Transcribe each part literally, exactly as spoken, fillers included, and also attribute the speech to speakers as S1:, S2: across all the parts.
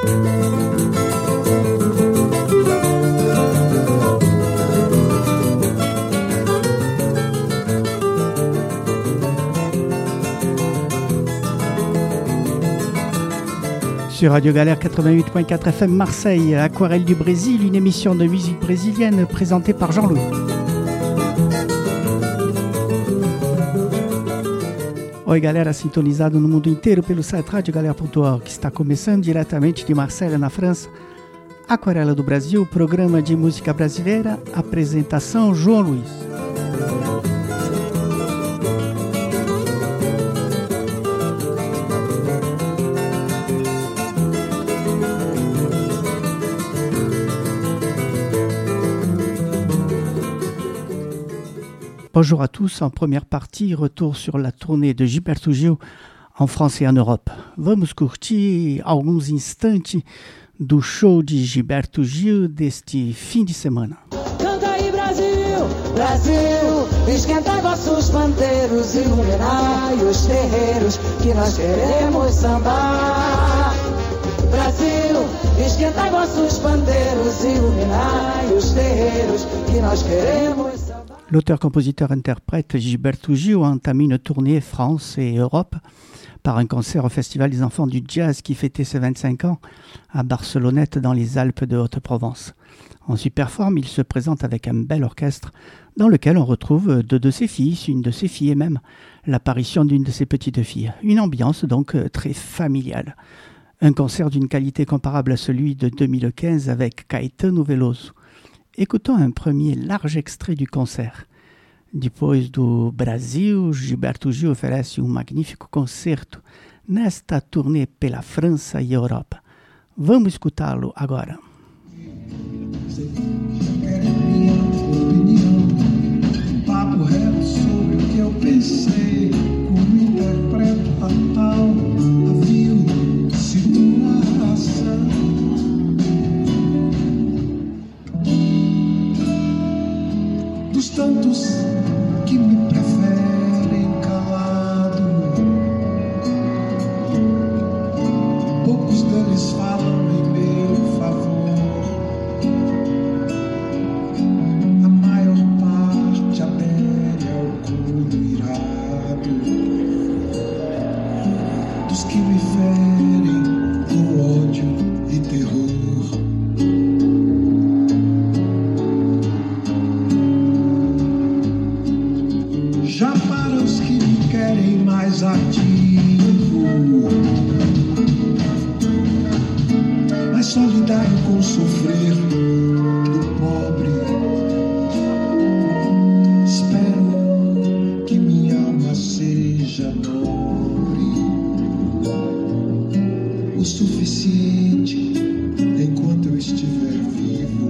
S1: Sur Radio Galère quatre-vingt-huit point quatre F M Marseille, Aquarelle du Brésil, une émission de musique brésilienne présentée par Jean-Louis. Oi galera, sintonizado no mundo inteiro pelo site radio galera ponto org, que está começando diretamente de Marselha, na França. Aquarela do Brasil, programa de música brasileira, apresentação João Luiz. Bonjour à tous, en première partie, retour sur la tournée de Gilberto Gil en France et en Europe. Vamos curtir alguns instantes do show de Gilberto Gil deste fim de semana.
S2: Canta aí Brasil, Brasil, esquenta vossos pandeiros, iluminai os terreiros que nós queremos sambar. Brasil, esquenta vossos pandeiros, iluminai os terreiros que nós queremos sambar.
S1: L'auteur-compositeur-interprète Gilberto Gil a entamé une tournée France et Europe par un concert au Festival des Enfants du Jazz qui fêtait ses vingt-cinq ans à Barcelonnette dans les Alpes de Haute-Provence. En super forme, il se présente avec un bel orchestre dans lequel on retrouve deux de ses fils, une de ses filles et même l'apparition d'une de ses petites filles. Une ambiance donc très familiale. Un concert d'une qualité comparable à celui de deux mille quinze avec Caetano Veloso. Écoutons un premier large extrait du concert. Depois do Brasil, Gilberto Gil oferece um magnífico concerto nesta turnê pela França e Europa. Vamos escutá-lo agora.
S3: Papo reto sobre o que eu pensei, como interpreto a tal a vil situação. Dos tantos que me preferem calado, poucos deles falam em meu favor. A maior parte adere ao orgulho irado dos que me ferem com ódio e terror. Já para os que me querem mais ativo, mais solidário com o sofrer do pobre, espero que minha alma seja nobre o suficiente enquanto eu estiver vivo.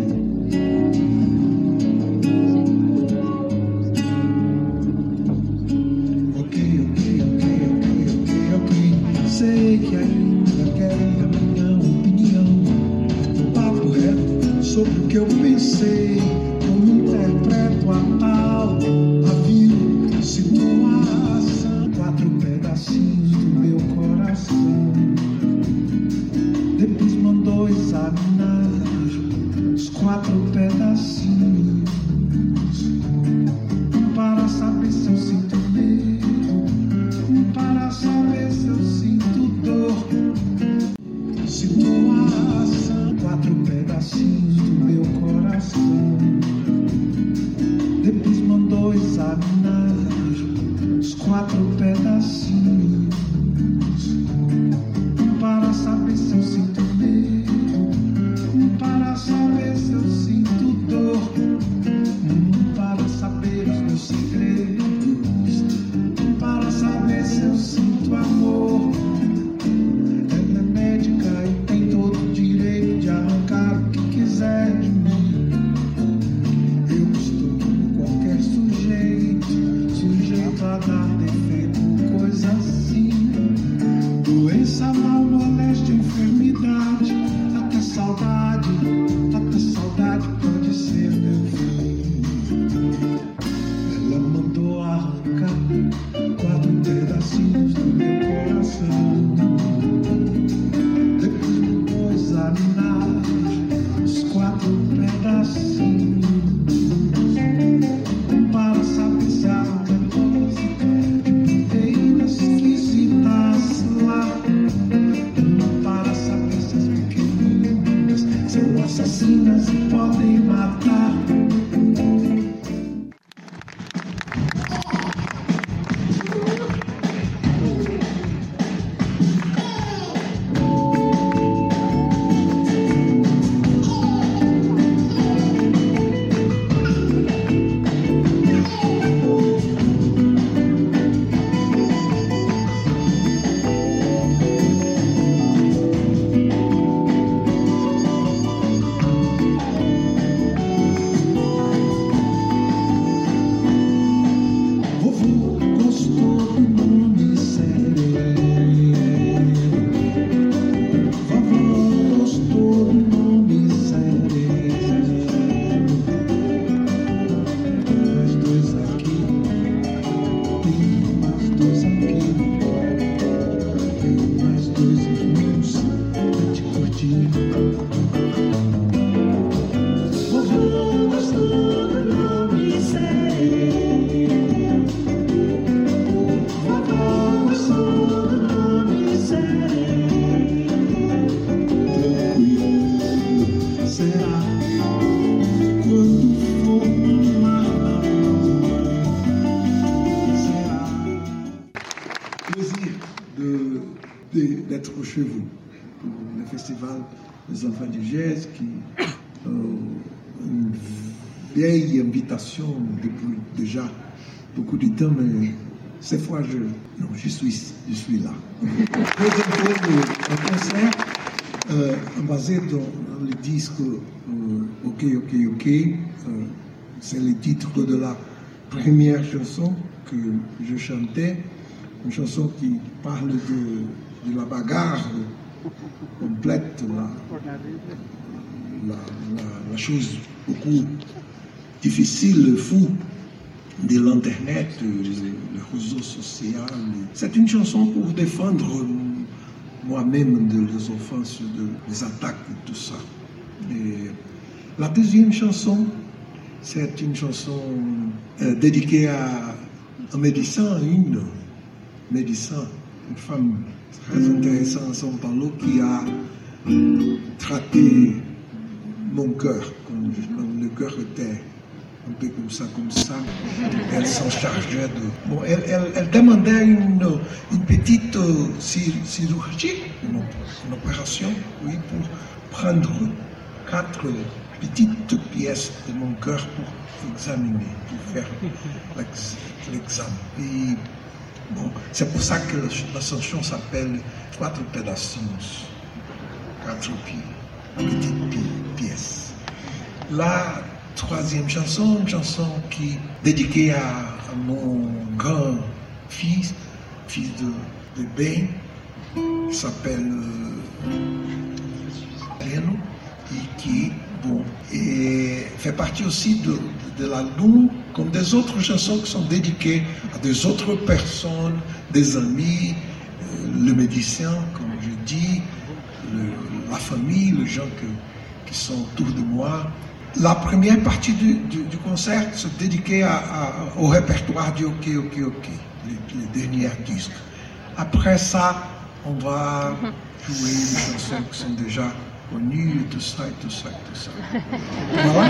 S3: Sei que ainda querem a minha opinião, um papo reto sobre o que eu pensei, como interpreto a tal, a vil situação. Quatro pedacinhos do meu coração, depois mandou examinar os quatro pedacinhos, para saber se eu sinto medo, para saber se eu sinto situação. Quatro pedacinhos do meu coração, depois mandou examinar os quatro pedacinhos, para saber se eu sinto medo, assassinas e podem matar. D'être chez vous pour le festival des enfants du jazz, qui euh, une vieille invitation depuis déjà beaucoup de temps, mais cette fois je, non, je suis, je suis là. Présenter le concert euh, basé dans, dans le disque euh, Ok, Ok, Ok. Euh, c'est le titre de la première chanson que je chantais, une chanson qui parle de de la bagarre complète, la, la, la, la chose beaucoup difficile, fou de l'Internet, le réseau social. C'est une chanson pour défendre moi-même de les offenses, de, des attaques et tout ça. Et la deuxième chanson, c'est une chanson euh, dédiée à un médecin, une médecin, une femme très intéressante à São Paulo qui a traité mon cœur, comme, comme le cœur était un peu comme ça, comme ça. Elle s'en chargeait de... Bon, elle, elle, elle demandait une, une petite euh, chirurgie, une, une opération, oui, pour prendre quatre petites pièces de mon cœur pour examiner, pour faire l'examen. Et bon, c'est pour ça que la chanson s'appelle Quatre Pedacinhos, quatre petites pièces. La troisième chanson, une chanson qui est dédiée à, à mon grand fils, fils de, de Ben, qui s'appelle Adriano, et qui bon, et fait partie aussi de, de l'album, comme des autres chansons qui sont dédiées à des autres personnes, des amis, euh, le médecin, comme je dis, le, la famille, les gens que, qui sont autour de moi. La première partie du, du, du concert se dédiée à, à, au répertoire du Ok, Ok, Ok, les, les derniers disques. Après ça, on va jouer des chansons qui sont déjà connues, tout ça, et tout ça, et tout ça. Voilà.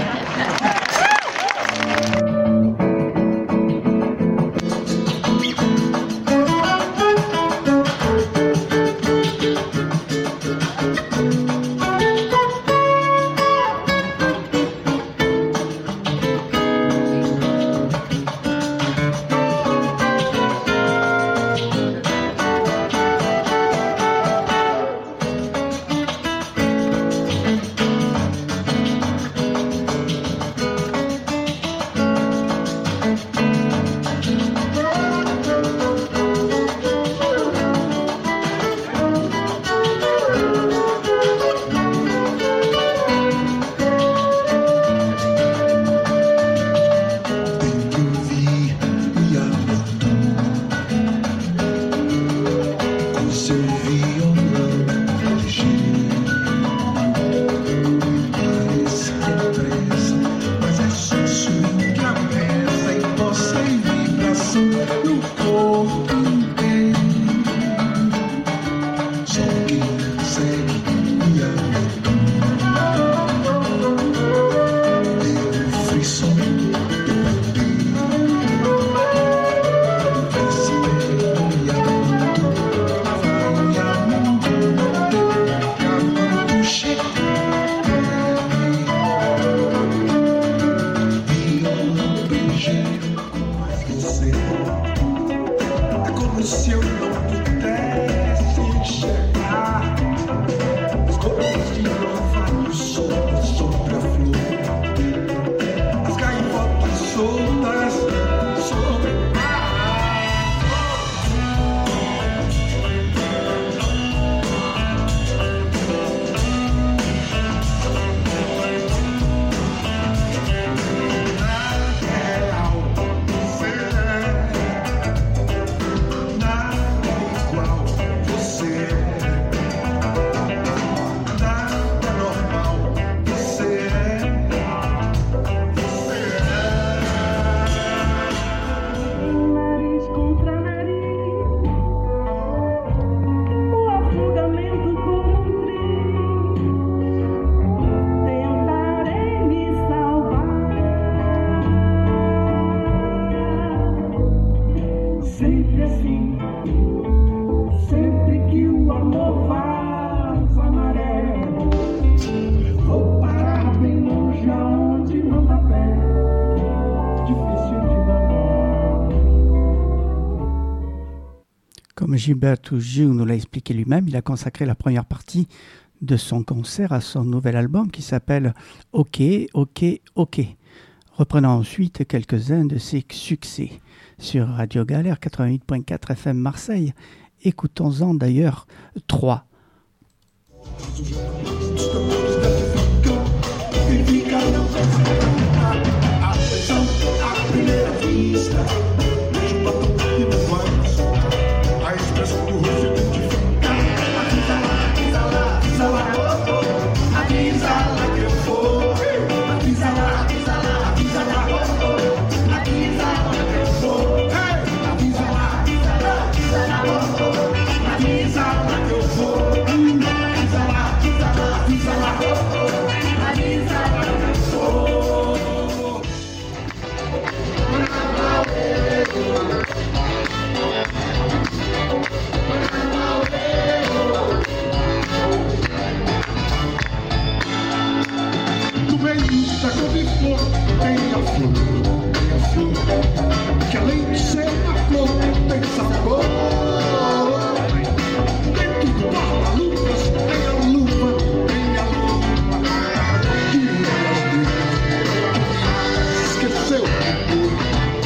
S1: Comme Gilberto Gil nous l'a expliqué lui-même, il a consacré la première partie de son concert à son nouvel album qui s'appelle « Ok, ok, ok », reprenant ensuite quelques-uns de ses succès. Sur Radio Galère quatre-vingt-huit point quatre F M Marseille, écoutons-en d'ailleurs trois.
S3: Que além de ser uma flor, tem sabor. Dentro do guarda-luvas tem a luva, tem a luva. Que mulher esqueceu de pôr.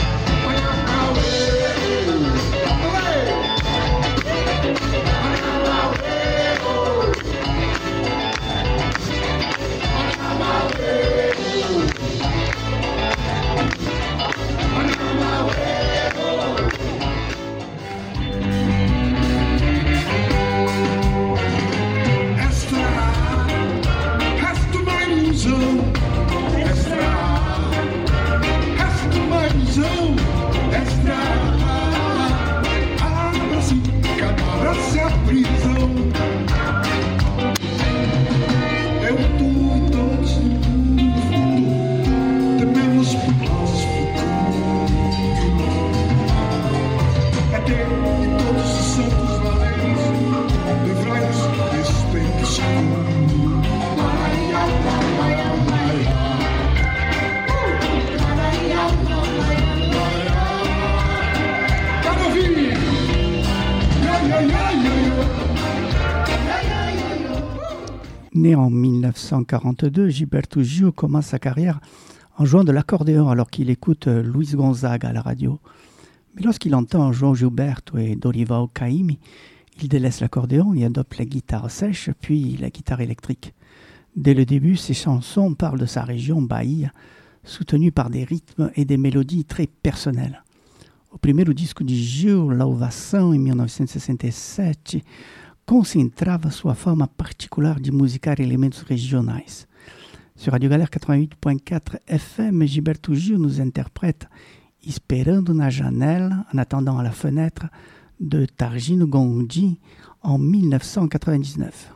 S1: Né en mille neuf cent quarante-deux, Gilberto Gil commence sa carrière en jouant de l'accordéon alors qu'il écoute Luis Gonzaga à la radio. Mais lorsqu'il entend João Gilberto et Dorival Caymmi, il délaisse l'accordéon et adopte la guitare sèche puis la guitare électrique. Dès le début, ses chansons parlent de sa région, Bahia, soutenues par des rythmes et des mélodies très personnelles. O primeiro disco de Gil, Louvação, em mil novecentos e sessenta e sete, concentrava sua forma particular de musicar elementos regionais. Sur Radio Galère quatre-vingt-huit point quatre F M, Gilberto Gil nous interprète Esperando na Janela, en attendant à la fenêtre, de Targino Gondim en mille neuf cent quatre-vingt-dix-neuf.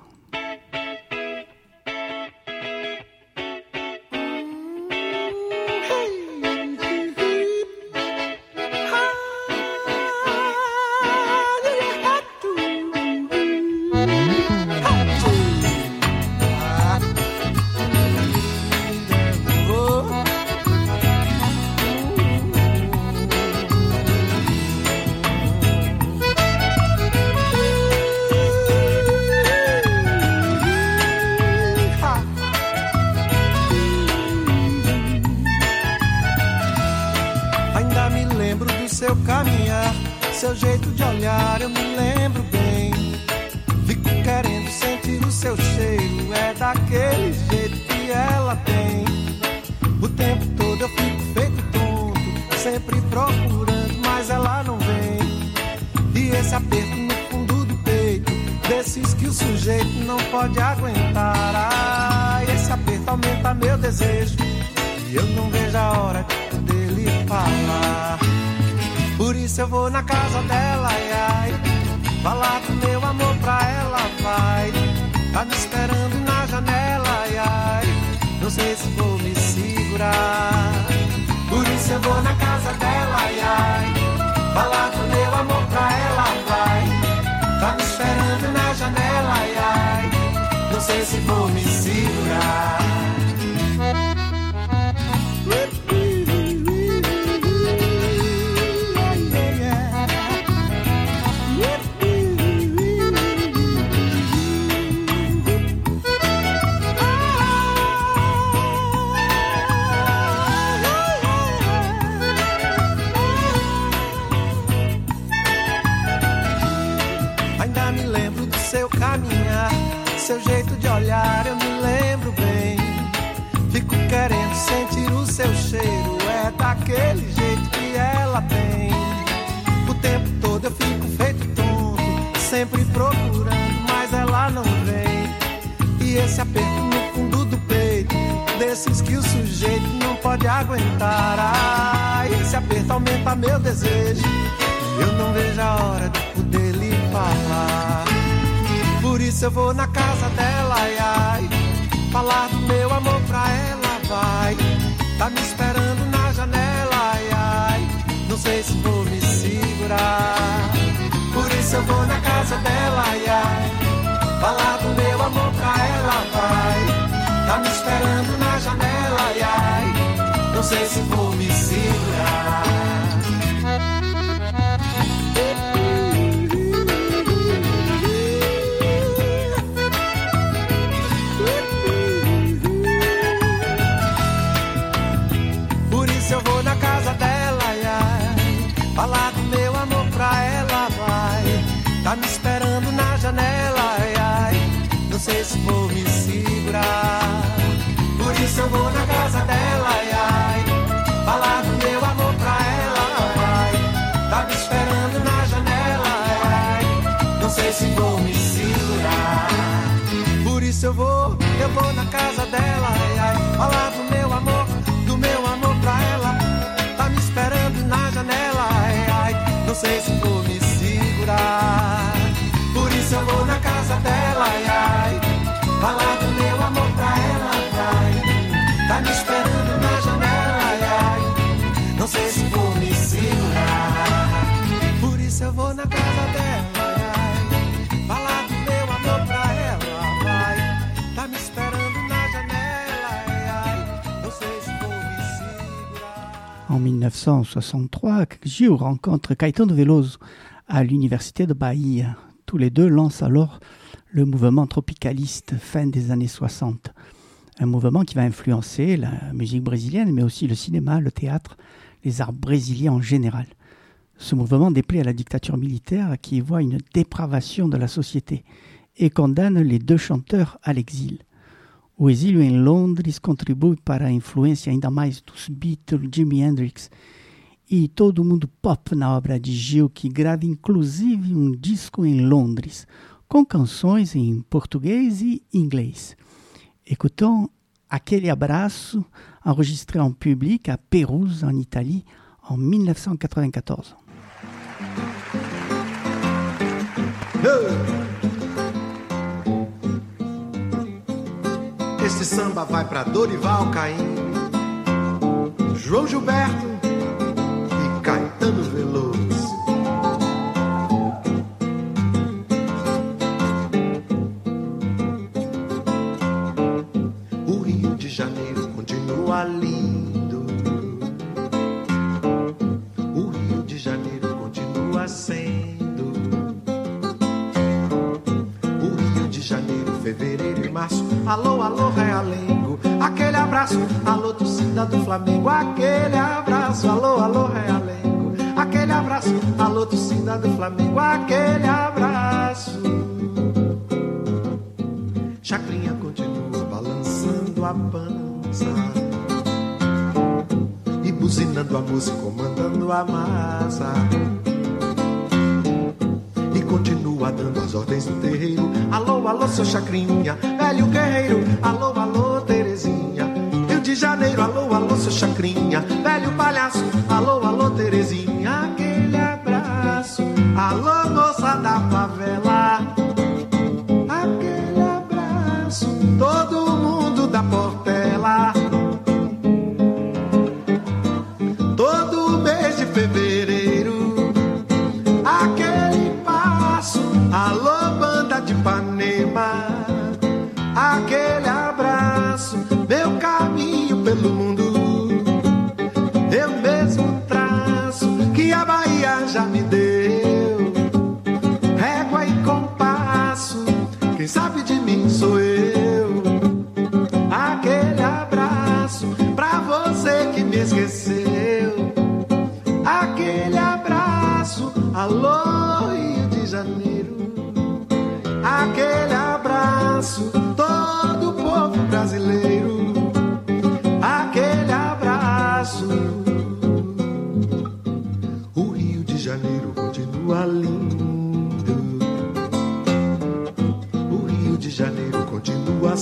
S4: Seu jeito de olhar eu me lembro bem. Fico querendo sentir o seu cheiro. É daquele jeito que ela tem. O tempo todo eu fico feito tonto, sempre procurando, mas ela não vem. E esse aperto no fundo do peito, desses que o sujeito não pode aguentar. Ah, esse aperto aumenta meu desejo e eu não vejo a hora de poder lhe falar. Por isso eu vou na casa dela, ai, ai, falar do meu amor pra ela, vai. Tá me esperando na janela, ai, ai, não sei se vou me segurar. Por isso eu vou na casa dela, ai, ai, falar do meu amor pra ela, vai. Tá me esperando na janela, ai, ai, não sei se vou me segurar. Yeah. jeito de olhar, eu me lembro bem. Fico querendo sentir o seu cheiro, é daquele jeito que ela tem. O tempo todo eu fico feito tonto, sempre procurando, mas ela não vem. E esse aperto no fundo do peito, desses que o sujeito não pode aguentar. Ah, esse aperto aumenta meu desejo, e eu não vejo a hora de poder lhe falar. Por isso eu vou na casa dela, ai, ai, falar do meu amor pra ela, vai. Tá me esperando na janela, ai, ai, não sei se vou me segurar. Por isso eu vou na casa dela, ai, ai, falar do meu amor pra ela, vai. Tá me esperando na janela, ai, ai, não sei se vou me segurar. Por isso eu vou na casa dela, ai, ai, falar do meu amor pra ela, vai. Tá me esperando na janela, ai, ai, não sei se vou me segurar. Por isso eu vou na casa dela, ai, ai, falar do meu amor pra ela, vai. Tá me esperando na janela, ai, ai, não sei se vou me segurar. Por isso eu vou, eu vou na casa dela, ai, ai, falar do meu amor, do meu amor pra ela. Tá me esperando na janela, ai, ai, não sei se vou me segurar. Por isso eu vou na casa dela, ai, ai, falar do meu amor pra ela, vai. Tá me esperando na janela, ai, ai, não sei se vou me segurar. Por isso eu vou na casa dela, ai, ai, falar do meu amor pra ela, vai. Tá me esperando na janela, ai, ai, não sei se vou me segurar.
S1: En mille neuf cent soixante-trois, Gil rencontre Caetano Veloso à l'université de Bahia. Tous les deux lancent alors le mouvement tropicaliste fin des années soixante. Un mouvement qui va influencer la musique brésilienne, mais aussi le cinéma, le théâtre, les arts brésiliens en général. Ce mouvement déplaît à la dictature militaire qui voit une dépravation de la société et condamne les deux chanteurs à l'exil. O exílio em Londres contribui para a influência ainda mais dos Beatles, Jimi Hendrix e todo mundo pop na obra de Gil, que grava inclusive um disco em Londres, com canções em português e inglês. Écoutons Aquele Abraço, enregistré en public à Pérouse, en Italie, en mille neuf cent quatre-vingt-quatorze.
S5: Esse samba vai pra Dorival Caymmi, João Gilberto e Caetano Veloso. O Rio de Janeiro continua lindo, o Rio de Janeiro continua sendo, o Rio de Janeiro, fevereiro e março. Alô, alô, Realengo, aquele abraço. Alô, torcida do Flamengo, aquele abraço. Alô, alô, Realengo, aquele abraço. Alô, torcida do Flamengo, aquele abraço. Chacrinha continua balançando a pança e buzinando a música, comandando a massa. E continua dando as ordens do terreiro. Alô, alô, seu Chacrinha, velho guerreiro. Alô, alô, Terezinha, Rio de Janeiro. Alô, alô, seu Chacrinha, velho palhaço. Alô, alô, Terezinha, aquele abraço. Alô, moça da favela, aquele abraço. Todo mundo da Portela, todo mês de fevereiro, aquele passo. Alô, banda de Ipanema, aquele abraço. Meu caminho pelo mundo eu mesmo traço, que a Bahia já me deu régua e compasso. Quem sabe de mim sou eu.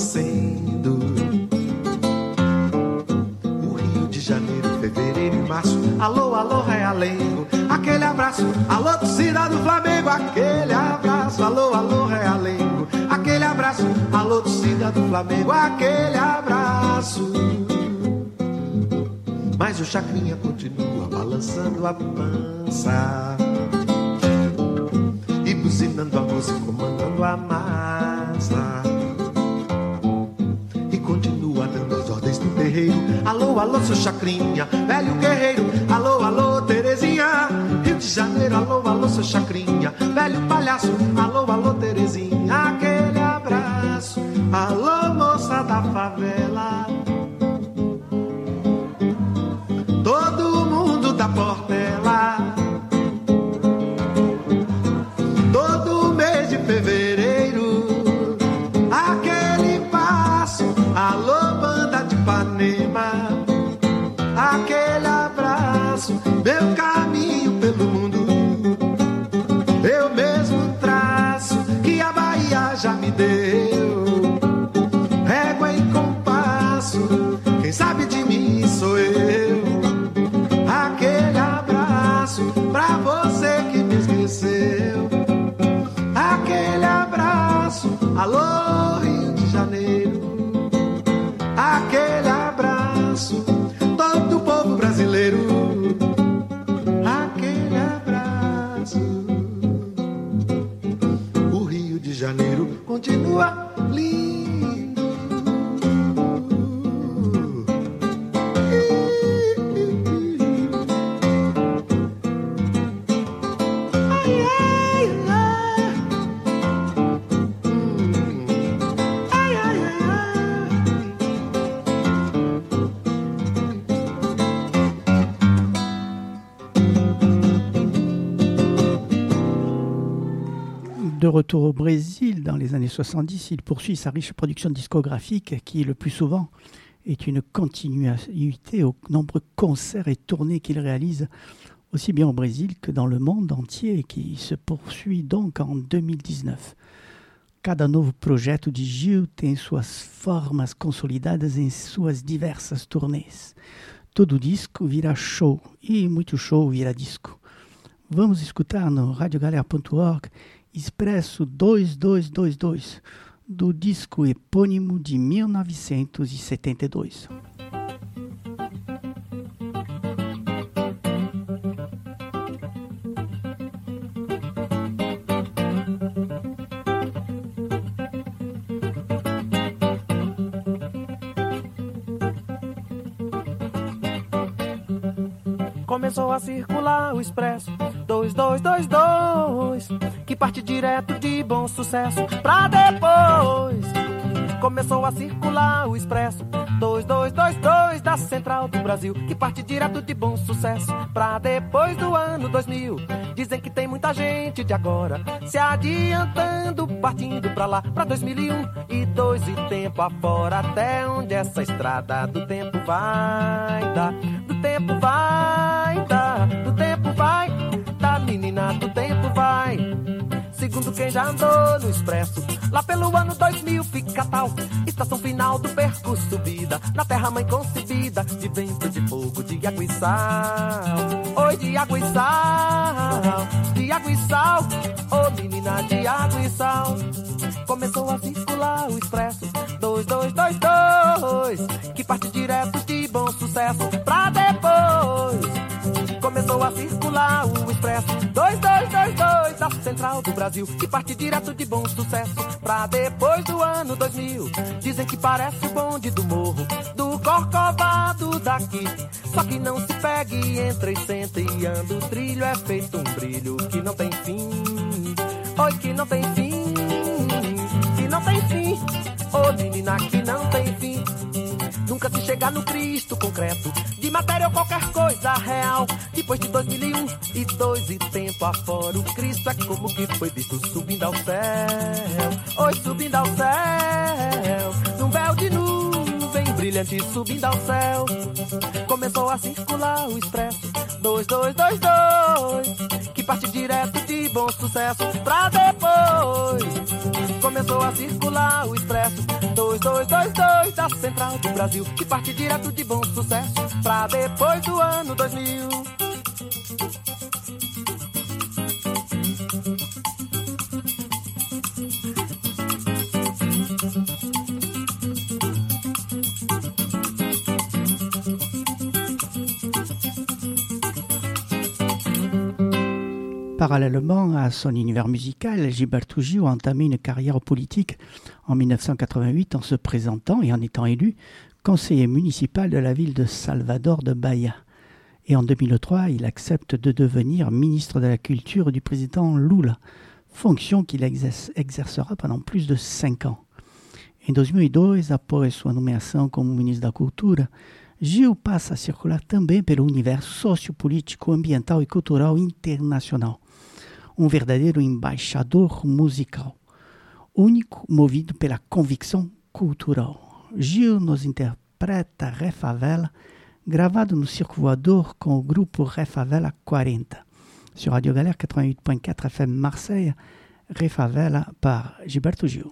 S5: amanhecendo. O Rio de Janeiro, fevereiro e março. Alô, alô, Realengo, aquele abraço. Alô, torcida do Flamengo, aquele abraço. Alô, alô, Realengo, aquele abraço. Alô, torcida do Flamengo, aquele abraço. Mas o Chacrinha continua balançando a pança e buzinando a música, comandando a massa. E continua dando as ordens do terreiro. Alô, alô, seu Chacrinha, velho guerreiro. Alô, alô, Terezinha, Rio de Janeiro. Alô, alô, seu Chacrinha, velho palhaço. Alô, alô, Terezinha, aquele abraço. Alô, moça da favela, todo mundo da Portela. Todo mês de fevereiro, aquele passo. Alô, banda de Ipanema, aquele abraço. Meu caminho pelo mundo eu mesmo traço, que a Bahia já me deu régua e compasso. Quem sabe de mim sou eu. Aquele abraço pra você que me esqueceu. Aquele abraço, alô, Rio de Janeiro. Aquele abraço, todo o povo brasileiro. Aquele abraço. O Rio de Janeiro continua lindo. Ai, ai, ai. Hum. Ai, ai, ai.
S1: De retour au Brésil, dans les années soixante-dix, il poursuit sa riche production discographique qui, le plus souvent, est une continuité aux nombreux concerts et tournées qu'il réalise aussi bien au Brésil que dans le monde entier et qui se poursuit donc en deux mille dix-neuf. Cada novo projeto de Gil tem suas formas consolidadas em suas diversas turnês. Todo disco vira show e muito show vira disco. Vamos escutar no radio galera ponto org Expresso dois dois dois dois, do disco epônimo de mil novecentos e setenta e dois.
S6: Começou a circular o Expresso dois dois dois dois, que parte direto de Bom Sucesso pra depois. Começou a circular o Expresso dois dois dois dois, da Central do Brasil, que parte direto de Bom Sucesso pra depois do ano dois mil. Dizem que tem muita gente de agora se adiantando, partindo pra lá, pra dois mil e um e dois e tempo afora. Até onde essa estrada do tempo vai dar, do tempo vai dar, do tempo vai dar, menina, do tempo vai. Segundo quem já andou no Expresso, lá pelo ano dois mil fica tal estação final do percurso, subida na terra mãe concebida, de vento, de fogo, de água e sal. Oi, de água e sal, de água e sal, ô oh, menina, de água e sal. Começou a circular o Expresso dois dois dois dois, que parte direto de Bom Sucesso pra depois. Começou a circular o Expresso dois dois dois dois, da Central do Brasil, que parte direto de Bom Sucesso pra depois do ano dois mil. Dizem que parece o bonde do morro do Corcovado daqui, só que não se pegue, entra e senta e anda. O trilho é feito um brilho que não tem fim. Oi, que não tem fim, que não tem fim. Ô oh, menina, que não tem fim. Nunca se chega no Cristo concreto, de matéria ou qualquer coisa real. Depois de dois mil e um e dois e tempo afora, o Cristo é como que foi visto subindo ao céu. Oi, subindo ao céu, num véu de nuvem brilhante subindo ao céu. Começou a circular o Expresso dois, dois, dois, dois, que parte direto de Bom Sucesso pra depois. Começou a circular o expresso dois, dois, dois, dois, da Central do Brasil, que parte direto de Bom Sucesso pra depois do ano dois mil.
S1: Parallèlement à son univers musical, Gilberto Gil a entamé une carrière politique en dix-neuf cent quatre-vingt-huit en se présentant et en étant élu conseiller municipal de la ville de Salvador de Bahia. Et en deux mille trois, il accepte de devenir ministre de la Culture du président Lula, fonction qu'il exerce, exercera pendant plus de cinq ans. Em dois mil e dois, após sua nomeação como ministro da Cultura, Gil passa a circular também pelo universo sociopolítico, ambiental e cultural internacional. Um verdadeiro embaixador musical, único, movido pela convicção cultural. Gil nos interpreta Refavela, gravado no Circo Voador com o grupo Refavela quarenta. Sur Radio Galère quatre-vingt-huit point quatre F M Marseille, Refavela par Gilberto Gil.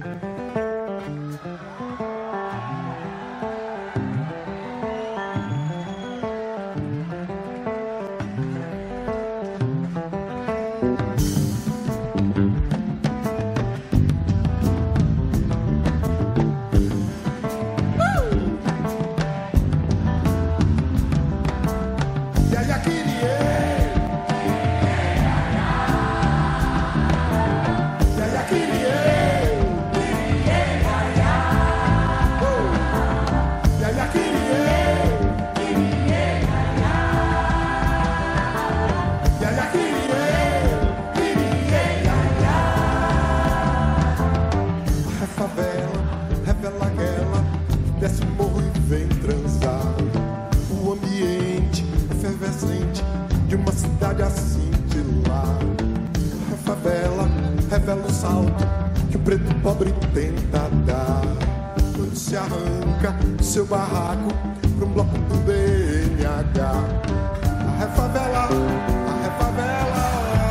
S5: Revela o salto que o preto pobre tenta dar, quando se arranca do seu barraco pra um bloco do B N H. A refavela, a refavela,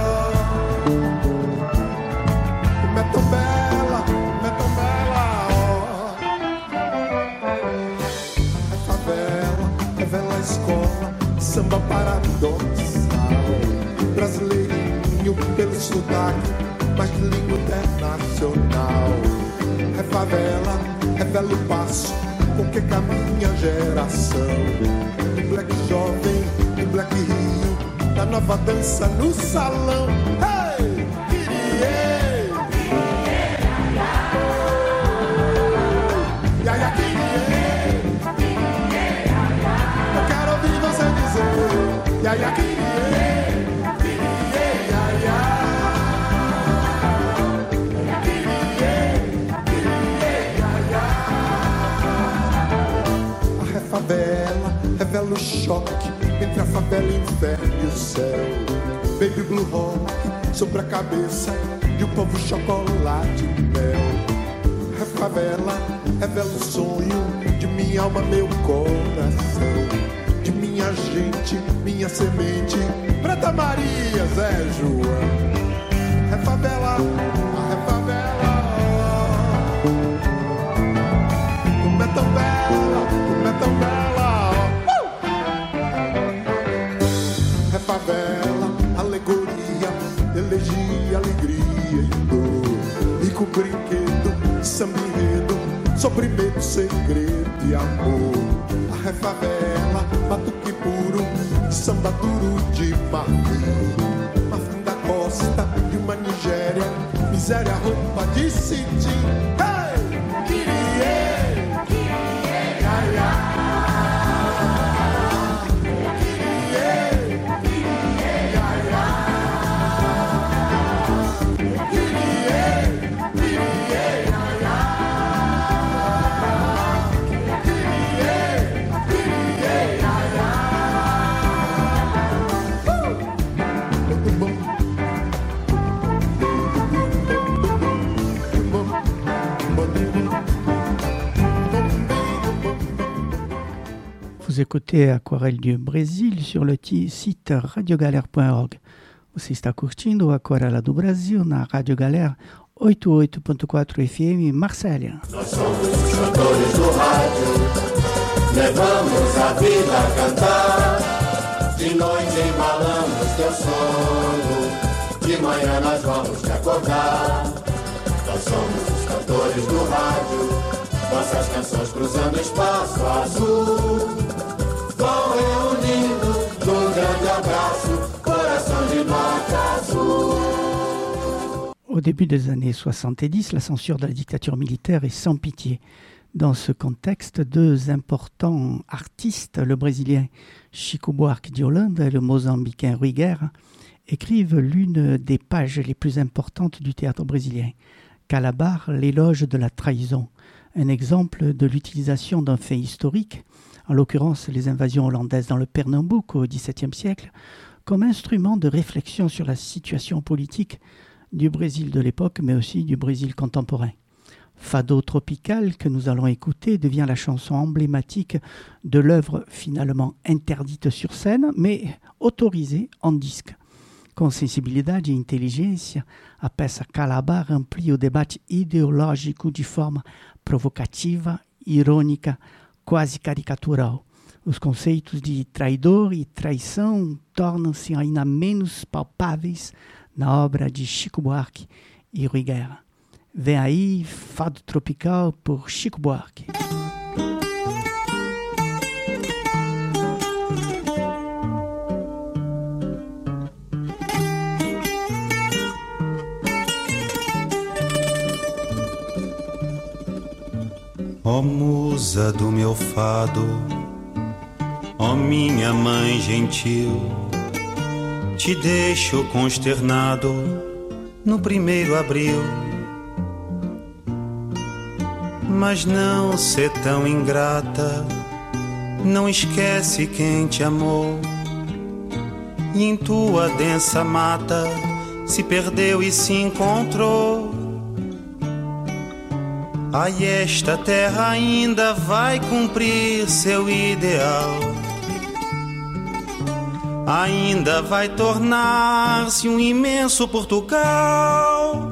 S5: como é tão bela, como é tão bela. A refavela revela a escola, samba paradoxal, brasileirinho pelo sotaque, mas de língua internacional. É favela, revela o passo com que caminha a geração. Do black jovem, do black rio, da nova dança no salão. Hey! Kirie! Yaya Kirie! Eu quero ouvir você dizer Yaya Kirie! Favela, revela o choque entre a favela, o inferno e o céu. Baby blue rock sobre a cabeça de um povo chocolate e mel. A favela revela o sonho de minha alma, meu coração, de minha gente, minha semente, Preta Maria, Zé João. É favela, a refavela, como é tão bela, como é tão bela. Uh! É favela, alegoria, elegia, alegria e dor. Rico brinquedo, samba enredo, sobre medo, segredo e amor. A refavela, batuque puro, samba duro de marfim. Marfim da costa de uma Nigéria, miséria, roupa de cetim. Hey! Kirie!
S1: Vous écoutez Aquarelle du Brésil sur le site radiogalera ponto org. Você está curtindo Aquarela do Brasil na Rádio Galera oitenta e oito ponto quatro F M Marsella.
S7: Nós somos os cantores do rádio, levamos a vida a cantar. De noite embalamos teu sono, de manhã nós vamos te acordar. Nós somos os cantores do rádio, nossas canções cruzando espaço azul, vão reunindo num grande abraço, coração de norte a sul.
S1: Au début des années soixante-dix, la censure de la dictature militaire est sans pitié. Dans ce contexte, deux importants artistes, le Brésilien Chico Buarque de Holanda et le Mozambicain Rui Guerra, écrivent l'une des pages les plus importantes du théâtre brésilien, Calabar, l'éloge de la trahison, un exemple de l'utilisation d'un fait historique, en l'occurrence les invasions hollandaises dans le Pernambouc au dix-septième siècle, comme instrument de réflexion sur la situation politique du Brésil de l'époque, mais aussi du Brésil contemporain. Fado Tropical, que nous allons écouter, devient la chanson emblématique de l'œuvre finalement interdite sur scène, mais autorisée en disque. Com sensibilidade e inteligência, a peça Calabar amplia o debate ideológico de forma provocativa, irônica, quase caricatural. Os conceitos de traidor e traição tornam-se ainda menos palpáveis na obra de Chico Buarque e Rui Guerra. Vem aí Fado Tropical por Chico Buarque.
S8: Ó musa do meu fado, ó minha mãe gentil, te deixo consternado no primeiro abril. Mas não ser tão ingrata, não esquece quem te amou, e em tua densa mata se perdeu e se encontrou. Ai, esta terra ainda vai cumprir seu ideal, ainda vai tornar-se um imenso Portugal.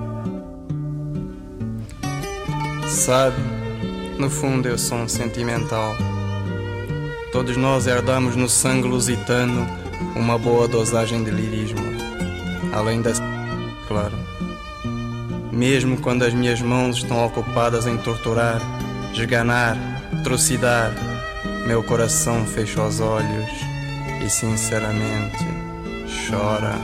S9: Sabe, no fundo eu sou um sentimental. Todos nós herdamos no sangue lusitano uma boa dosagem de lirismo, além da... claro. Mesmo quando as minhas mãos estão ocupadas em torturar, esganar, trucidar, meu coração fecha os olhos e sinceramente chora.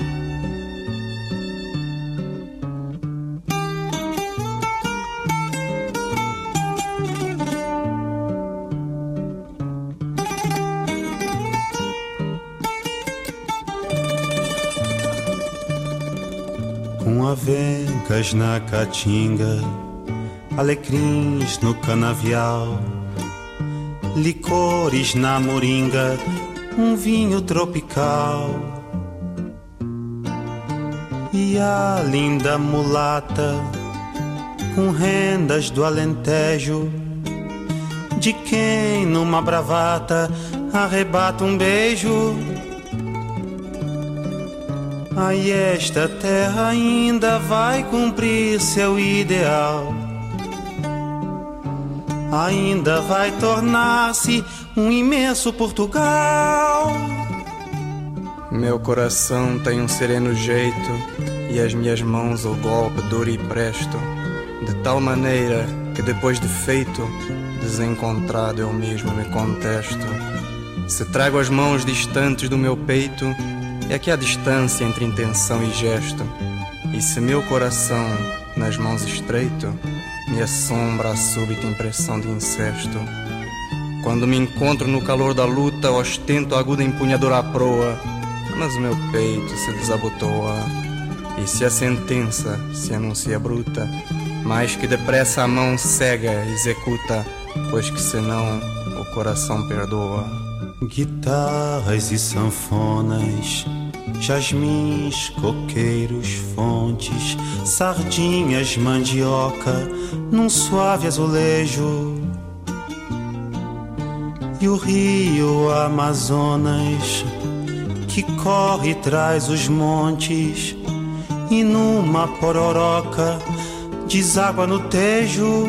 S8: Com avencas na caatinga, alecrins no canavial, licores na moringa, um vinho tropical. E a linda mulata, com rendas do Alentejo, de quem numa bravata arrebata um beijo. Ai, esta terra ainda vai cumprir seu ideal, ainda vai tornar-se um imenso Portugal.
S9: Meu coração tem um sereno jeito e as minhas mãos o golpe duro e presto, de tal maneira que depois de feito, desencontrado eu mesmo me contesto. Se trago as mãos distantes do meu peito, é que há distância entre intenção e gesto. E se meu coração nas mãos estreito, me assombra a súbita impressão de incesto. Quando me encontro no calor da luta, ostento a aguda empunhadura à proa, mas o meu peito se desabotoa. E se a sentença se anuncia bruta, mais que depressa a mão cega executa, pois que senão o coração perdoa.
S8: Guitarras e sanfonas, jasmins, coqueiros, fontes, sardinhas, mandioca, num suave azulejo. e o rio Amazonas que corre e traz os montes e numa pororoca deságua no Tejo.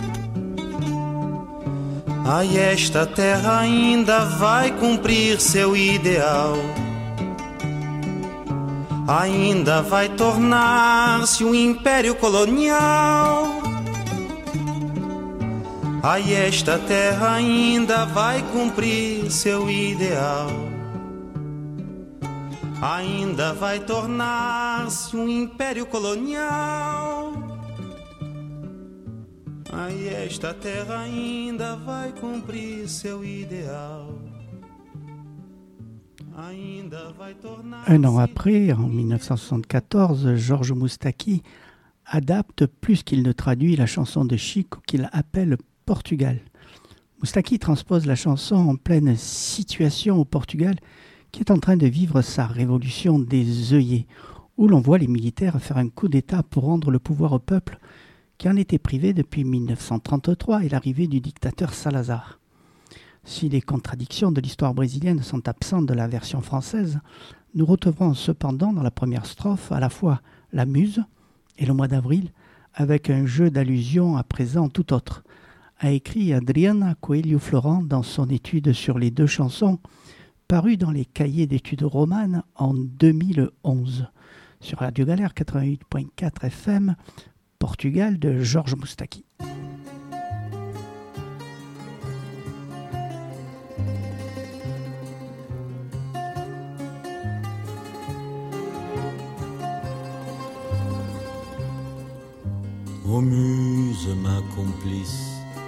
S8: Ai, esta terra ainda vai cumprir seu ideal, ainda vai tornar-se um império colonial. Ai, esta terra ainda vai cumprir seu ideal, ainda vai tornar-se um império colonial. Ai, esta terra ainda vai cumprir seu ideal.
S1: Un an après, en dix-neuf cent soixante-quatorze, Georges Moustaki adapte plus qu'il ne traduit la chanson de Chico qu'il appelle Portugal. Moustaki transpose la chanson en pleine situation au Portugal qui est en train de vivre sa révolution des œillets, où l'on voit les militaires faire un coup d'État pour rendre le pouvoir au peuple qui en était privé depuis dix-neuf cent trente-trois et l'arrivée du dictateur Salazar. Si les contradictions de l'histoire brésilienne sont absentes de la version française, nous retrouverons cependant dans la première strophe à la fois la muse et le mois d'avril, avec un jeu d'allusions à présent tout autre, a écrit Adriana Coelho Florent dans son étude sur les deux chansons, parue dans les cahiers d'études romanes en deux mille onze. Sur Radio Galère quatre-vingt-huit virgule quatre F M, Portugal de Georges Moustaki.
S10: Ô muse, ma complice,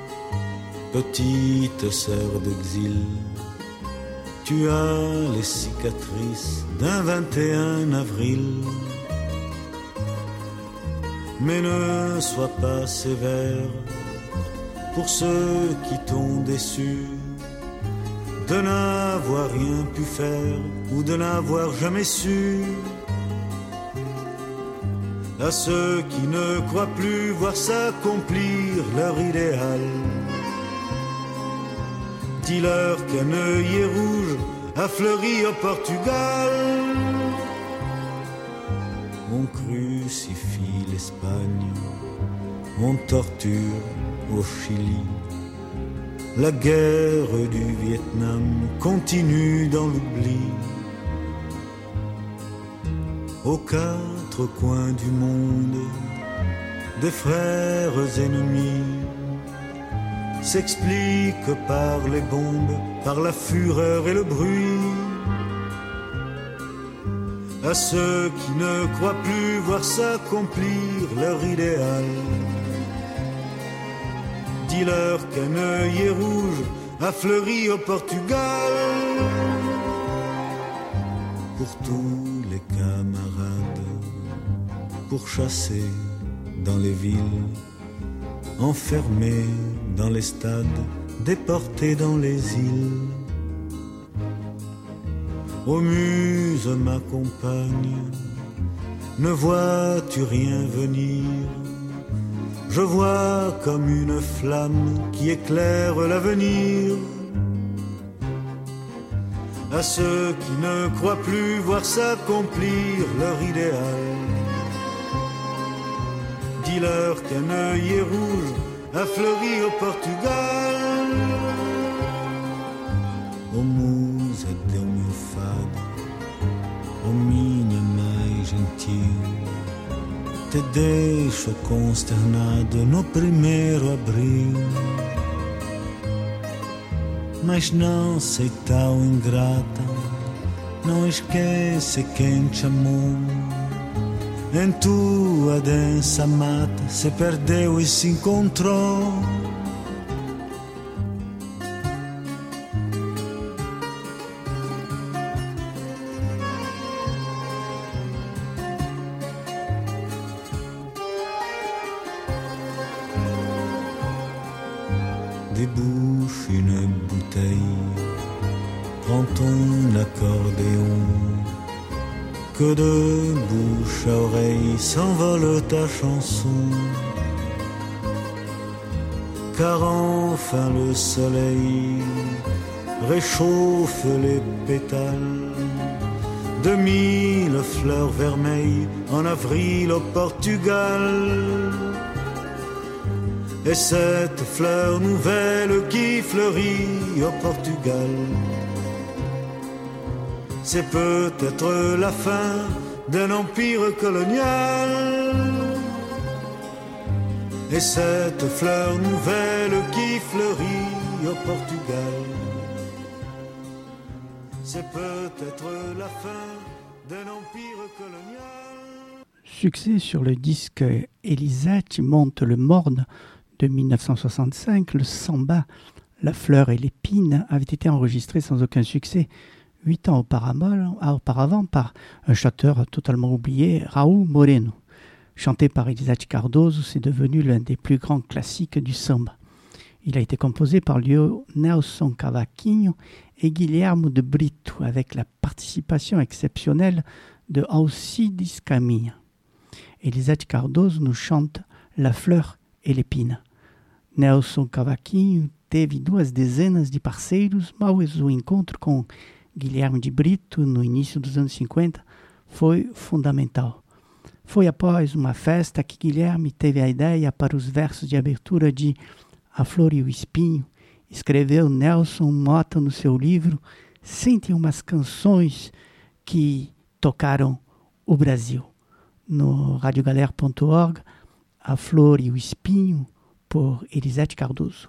S10: petite sœur d'exil, tu as les cicatrices d'un vingt et un avril. Mais ne sois pas sévère pour ceux qui t'ont déçu de n'avoir rien pu faire ou de n'avoir jamais su. À ceux qui ne croient plus voir s'accomplir leur idéal, dis-leur qu'un œillet rouge a fleuri au Portugal. On crucifie l'Espagne, on torture au Chili. La guerre du Vietnam continue dans l'oubli. Aux quatre coins du monde, des frères ennemis s'expliquent par les bombes, par la fureur et le bruit. À ceux qui ne croient plus voir s'accomplir leur idéal, dis-leur qu'un œillet rouge a fleuri au Portugal. Pour tous les camarades, pourchassés dans les villes, enfermés dans les stades, déportés dans les îles. Ô muse, ma compagne, ne vois-tu rien venir? Je vois comme une flamme qui éclaire l'avenir. À ceux qui ne croient plus voir s'accomplir leur idéal, dis-leur qu'un œillet rouge a fleuri au Portugal. Ô musa deu meu fado, ô minha mais gentil, te deixo consternado no primeiro abril. Mas não sei tão ingrata, não esquece quem te amou. Em tua densa mata se perdeu e se encontrou. Débouche une bouteille, prends ton accordéon, que de bouche à oreille s'envole ta chanson. car enfin le soleil réchauffe les pétales de mille fleurs vermeilles en avril au Portugal. Et cette fleur nouvelle qui fleurit au Portugal, c'est peut-être la fin d'un empire colonial. Et cette fleur nouvelle qui fleurit au Portugal, c'est peut-être la fin d'un empire colonial.
S1: Succès sur le disque Elisette monte le morne de mille neuf cent soixante-cinq, le samba La fleur et l'épine avait été enregistré sans aucun succès huit ans auparavant, auparavant par un chanteur totalement oublié, Raul Moreno. Chanté par Elisette Cardoso, c'est devenu l'un des plus grands classiques du samba. Il a été composé par Nelson Cavaquinho et Guilherme de Brito, avec la participation exceptionnelle de Alcides Caminha. Elisette Cardoso nous chante La fleur e l'épine. Nelson Cavaquinho teve duas dezenas de parceiros, mas o encontro com Guilherme de Brito no início dos anos cinquenta foi fundamental. Foi após uma festa que Guilherme teve a ideia para os versos de abertura de A Flor e o Espinho. Escreveu Nelson Mota no seu livro cento e uma canções que tocaram o Brasil. No radiogalera ponto org, A Flor e o Espinho, por Elisette Cardoso.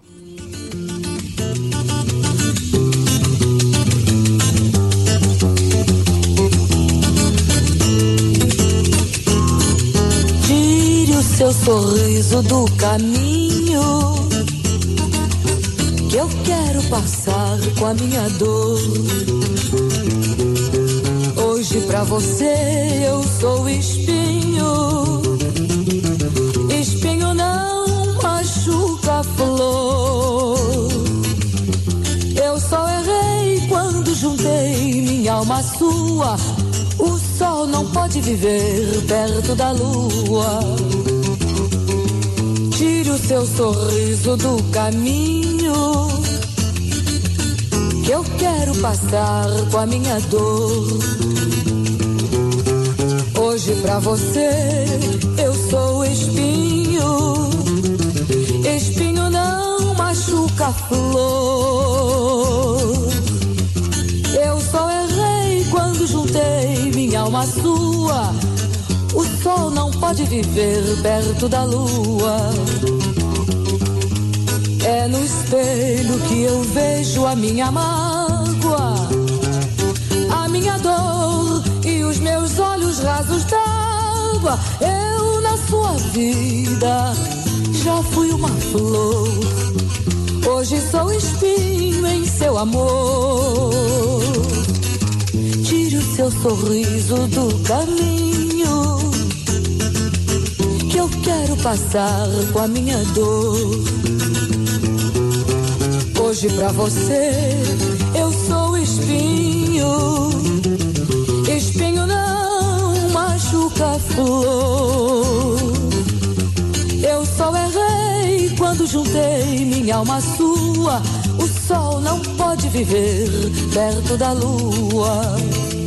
S11: Tire o seu sorriso do caminho, que eu quero passar com a minha dor. Hoje pra você eu sou espinho, espinho não machuca a flor. Eu só errei quando juntei minha alma à sua. O sol não pode viver perto da lua. Tire o seu sorriso do caminho, que eu quero passar com a minha dor. Hoje pra você eu sou espinho, espinho não machuca a flor. Eu só errei quando juntei minha alma à sua. O sol não pode viver perto da lua. É no espelho que eu vejo a minha mágoa, a minha dor e os meus olhos rasos d'água. Eu na sua vida já fui uma flor, hoje sou espinho em seu amor. Tire o seu sorriso do caminho, que eu quero passar com a minha dor. Hoje pra você eu sou espinho, espinho não machuca a flor. Eu só errei quando juntei minha alma à sua. O sol não pode viver perto da lua.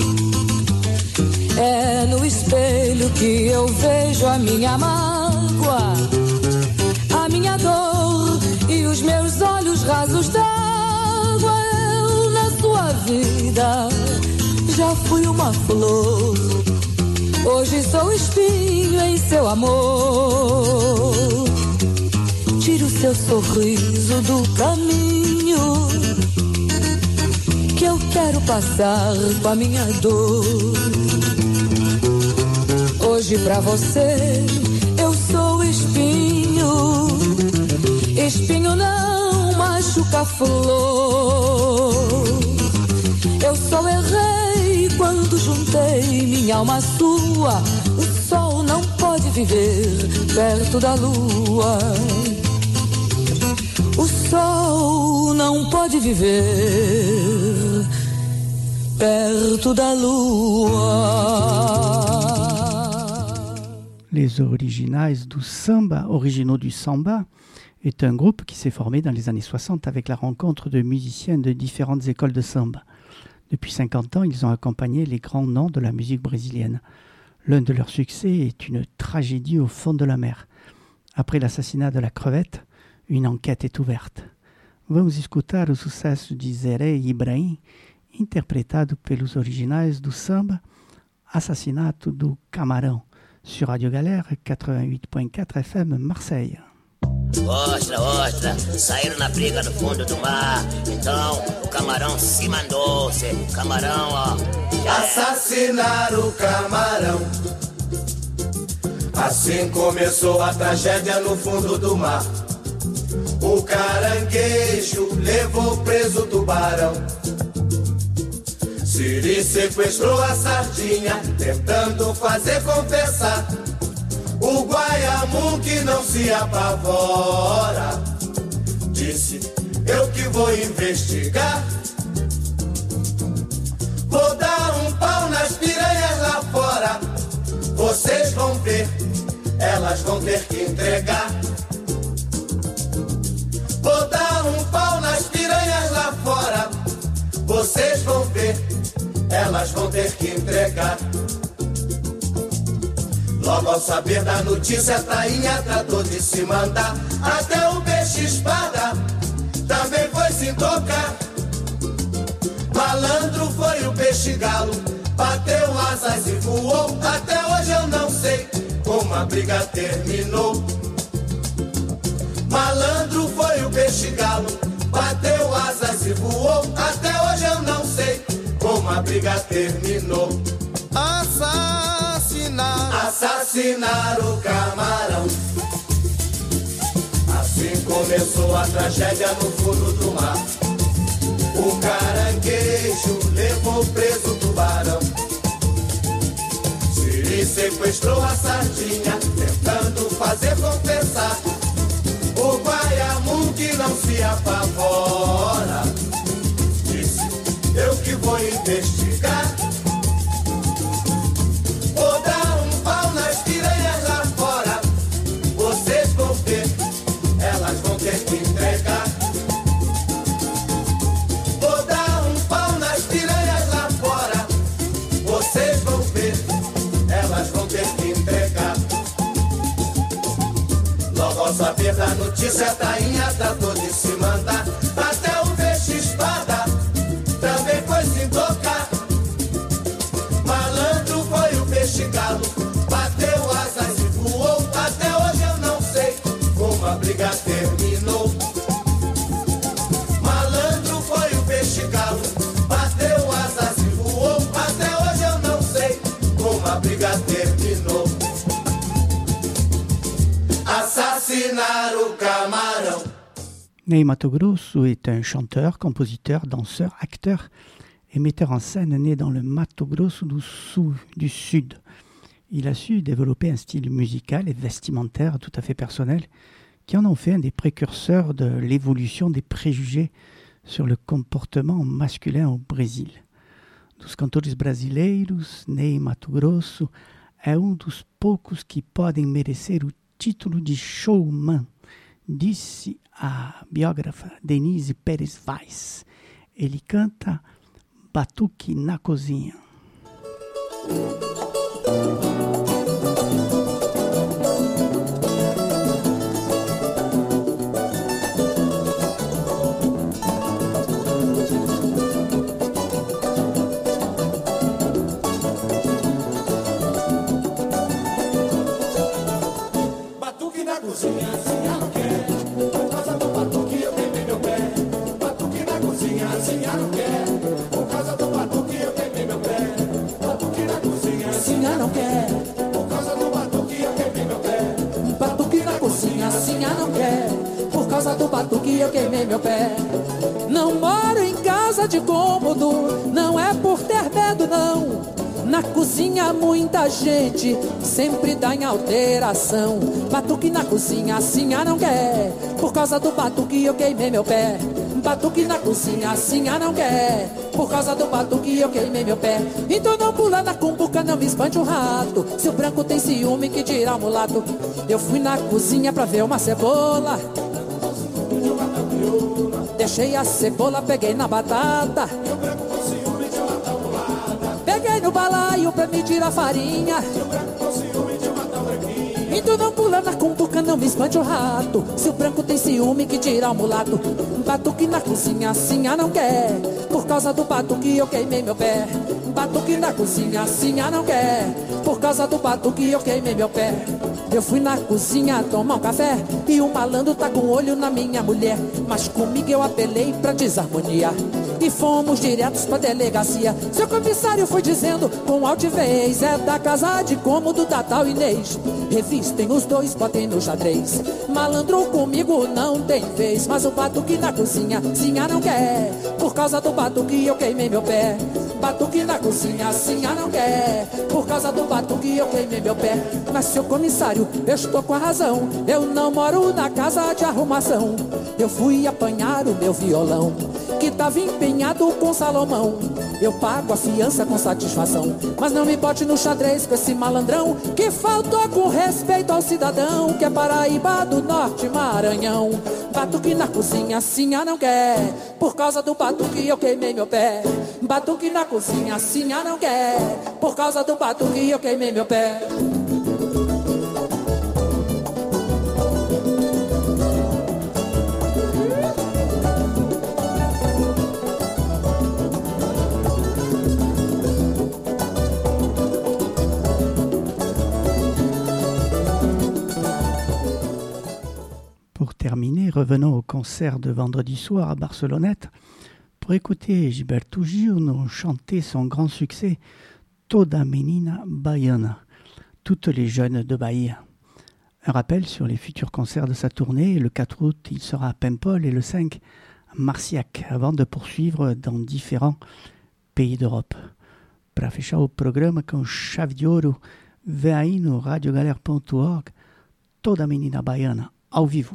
S11: É no espelho que eu vejo a minha mágoa, a minha dor e os meus olhos rasos d'água. Eu na sua vida já fui uma flor, hoje sou espinho em seu amor. Tire o seu sorriso do caminho, que eu quero passar com a minha dor. Hoje pra você eu sou espinho, espinho não machuca a flor. Eu só errei quando juntei minha alma à sua. O sol não pode viver perto da lua. O sol não pode viver perto da lua.
S1: Les originais do samba, originaux du samba, est un groupe qui s'est formé dans les années soixante avec la rencontre de musiciens de différentes écoles de samba. Depuis cinquante ans, ils ont accompagné les grands noms de la musique brésilienne. L'un de leurs succès est une tragédie au fond de la mer. Après l'assassinat de la crevette, une enquête est ouverte. Vamos escutar o sucesso de Zeré Ibrahim, interpretado pelos originais do samba Assassinato do Camarão, sur Radio Galère quatre-vingt-huit point quatre F M Marseille.
S12: Ostra, ostra, saíram na briga no fundo do mar. Então o camarão se mandou, cê, camarão, ó.
S7: Assassinar o camarão. Assim começou a tragédia no fundo do mar. O caranguejo levou preso o tubarão. Siri sequestrou a sardinha, tentando fazer confessar. O Guaiamum que não se apavora disse, eu que vou investigar. Vou dar um pau nas piranhas lá fora. Vocês vão ver, elas vão ter que entregar. Vou dar um pau nas piranhas lá fora. Vocês vão ver, elas vão ter que entregar. Logo ao saber da notícia, a tainha tratou de se mandar. Até o peixe-espada também foi se tocar. Malandro foi o peixe-galo, bateu asas e voou. Até hoje eu não sei como a briga terminou. Malandro foi o peixe-galo, bateu asas e voou. Até hoje eu não sei como a briga terminou. Assassinar, assassinar o camarão. Assim começou a tragédia no fundo do mar. O caranguejo levou preso o tubarão. Siri sequestrou a sardinha, tentando fazer confessar. O Guaiamum que não se apavora disse, eu que vou investigar. Vou dar um pau nas piranhas lá fora. Vocês vão ver, elas vão ter que entregar. Vou dar um pau nas piranhas lá fora. Vocês vão ver, elas vão ter que entregar. Logo ao saber da notícia, a tainha tratou de se mandar. Até o peixe-espada também foi se tocar. Malandro foi o peixe-galo, bateu asas e voou. Até hoje eu não sei como a briga terminou. Malandro foi o peixe-galo, bateu asas e voou. Até hoje eu não sei como a briga terminou. Assassinar o camarão.
S1: Ney Matogrosso est un chanteur, compositeur, danseur, acteur et metteur en scène né dans le Mato Grosso do Sul, du Sud. Il a su développer un style musical et vestimentaire tout à fait personnel qui en ont fait un des précurseurs de l'évolution des préjugés sur le comportement masculin au Brésil. Dos cantores brasileiros, Ney Matogrosso é um dos poucos que podem merecer o título de showman, disse a biógrafa Denise Pérez Vaz. Ele canta Batuque na Cozinha.
S7: Batuque na cozinha, assim não quer. Por causa do batuque eu queimei meu pé. Batuque na cozinha, assim não quer. Por causa do batuque eu queimei meu pé. Batuque na cozinha, assim não quer. Por causa do batuque eu queimei meu pé.
S11: Batuque na cozinha, assim não quer. Por causa do batuque eu queimei meu pé. Não moro em casa de cômodo, não é por ter medo não. Na cozinha muita gente sempre dá em alteração. Batuque na cozinha, assim não quer. Por causa do batuque eu queimei meu pé. Batuque na cozinha, assim não quer. Por causa do batuque eu queimei meu pé. Então não pula na cumbuca, não me espante o rato. Se o branco tem ciúme, que dirá o mulato. Eu fui na cozinha pra ver uma cebola. achei a cebola, peguei na batata. Peguei no balaio pra medir a farinha. E tu não pula na cumbuca, não me espante o rato. Se o branco tem ciúme, que tira o mulato. Batuque na cozinha, assim a não quer. Por causa do batuque eu queimei meu pé. Batuque na cozinha, assim a não quer. Por causa do batuque eu queimei meu pé. Eu fui na cozinha tomar um café e o malandro tá com olho na minha mulher. Mas comigo eu apelei pra desarmonia e fomos diretos pra delegacia. Seu comissário foi dizendo com altivez: é da casa de cômodo da tal Inês. Revistem os dois, botem no xadrez. Malandro comigo não tem vez. Mas o batuque na cozinha, sinha não quer. Por causa do batuque eu queimei meu pé. Batuque na cozinha, sinha não quer. Por causa do batuque eu queimei meu pé. Mas seu comissário, eu estou com a razão. Eu não moro na casa de arrumação. Eu fui apanhar o meu violão, que tava empenhado com Salomão. Eu pago a fiança com satisfação, mas não me bote no xadrez com esse malandrão, que faltou com respeito ao cidadão, que é Paraíba do Norte, Maranhão. Batuque na cozinha, sinha não quer. Por causa do batuque eu queimei meu pé. Batuque na cozinha, sinha não quer. Por causa do batuque eu queimei meu pé.
S1: Pour terminer, revenons au concert de vendredi soir à Barcelonnette pour écouter Gilberto Gil nous chanter son grand succès Toda Menina Baiana, toutes les jeunes de Bahia. Un rappel sur les futurs concerts de sa tournée: le quatre août, il sera à Paimpol et le cinq à Marciac, avant de poursuivre dans différents pays d'Europe. Para fechar o programa com chave de ouro, vem aí no radio galère ponto org Toda Menina Baiana, ao vivo.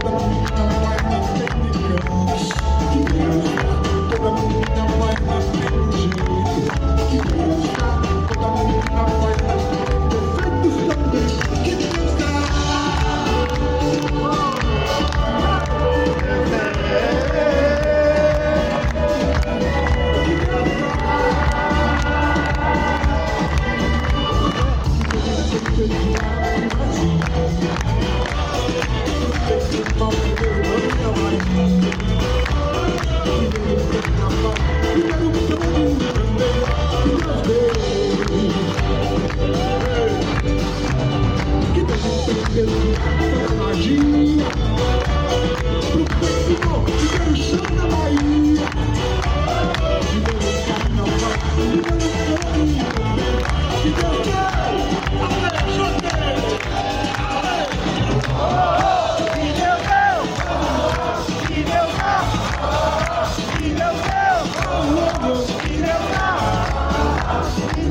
S3: Toda menina vai na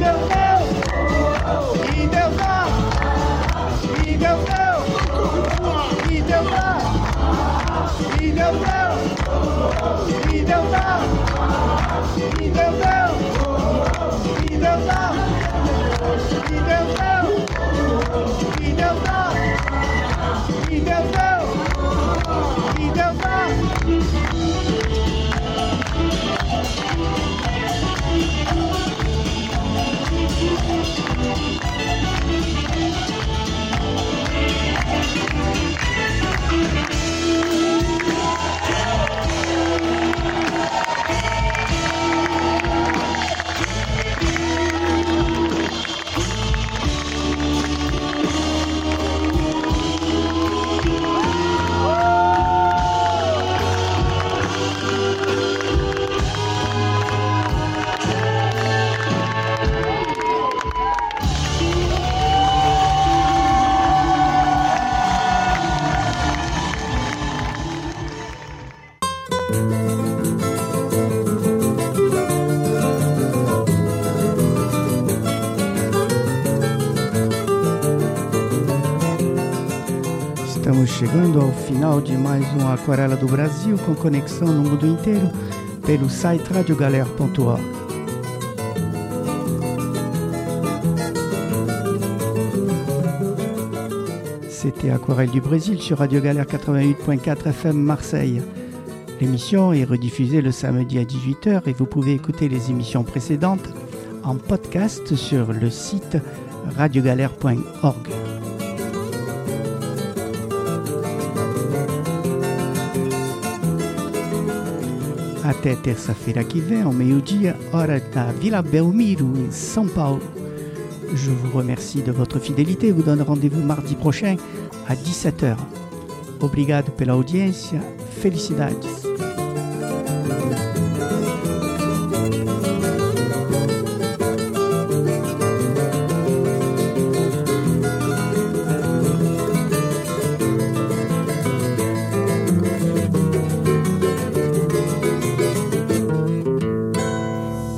S2: Deus deu, e Deus dá, e Deus deu, e Deus dá, e Deus deu, e Deus dá, e Deus deu, e Deus dá, e Deus deu, e Deus dá, e Deus deu, e Deus dá.
S1: Estamos chegando ao final de mais um Aquarela do Brasil, com conexão no mundo inteiro pelo site radio galère ponto org. C'était Aquarelle du Brésil sur Radio Galère quatre-vingt-huit point quatre F M Marseille. L'émission est rediffusée le samedi à dix-huit heures et vous pouvez écouter les émissions précédentes en podcast sur le site radio galère point org. Até terça-feira que vem, ao meio-dia, hora da Vila Belmiro, em São Paulo. Je vous remercie de votre fidélité et vous donne rendez-vous mardi prochain à dix-sept heures. Obrigado pela audiência. Felicidades.